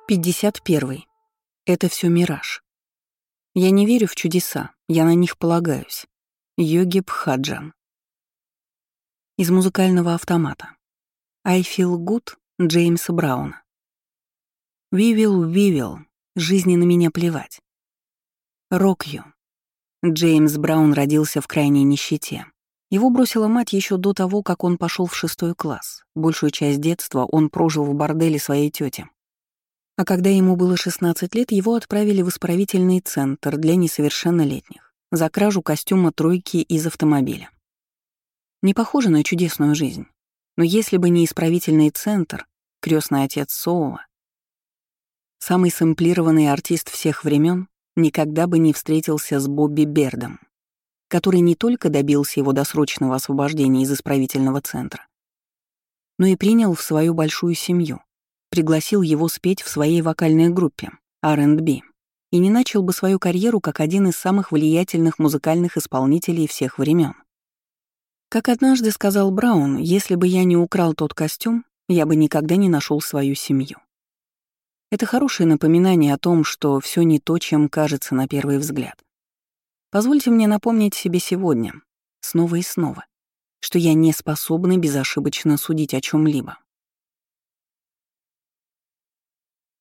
51. Это все мираж. Я не верю в чудеса, я на них полагаюсь. Йоги Бхаджан. Из музыкального автомата. I Feel Good Джеймса Брауна. We will, жизни на меня плевать. Rock You. Джеймс Браун родился в крайней нищете. Его бросила мать еще до того, как он пошел в 6 класс. Большую часть детства он прожил в борделе своей тети. А когда ему было 16 лет, его отправили в исправительный центр для несовершеннолетних за кражу костюма тройки из автомобиля. Не похоже на чудесную жизнь, но если бы не исправительный центр, крестный отец Соула, самый сэмплированный артист всех времен, никогда бы не встретился с Бобби Бердом, который не только добился его досрочного освобождения из исправительного центра, но и принял в свою большую семью, пригласил его спеть в своей вокальной группе R&B и не начал бы свою карьеру как один из самых влиятельных музыкальных исполнителей всех времен. Как однажды сказал Браун, если бы я не украл тот костюм, я бы никогда не нашел свою семью. Это хорошее напоминание о том, что все не то, чем кажется на первый взгляд. Позвольте мне напомнить себе сегодня, снова и снова, что я не способна безошибочно судить о чем либо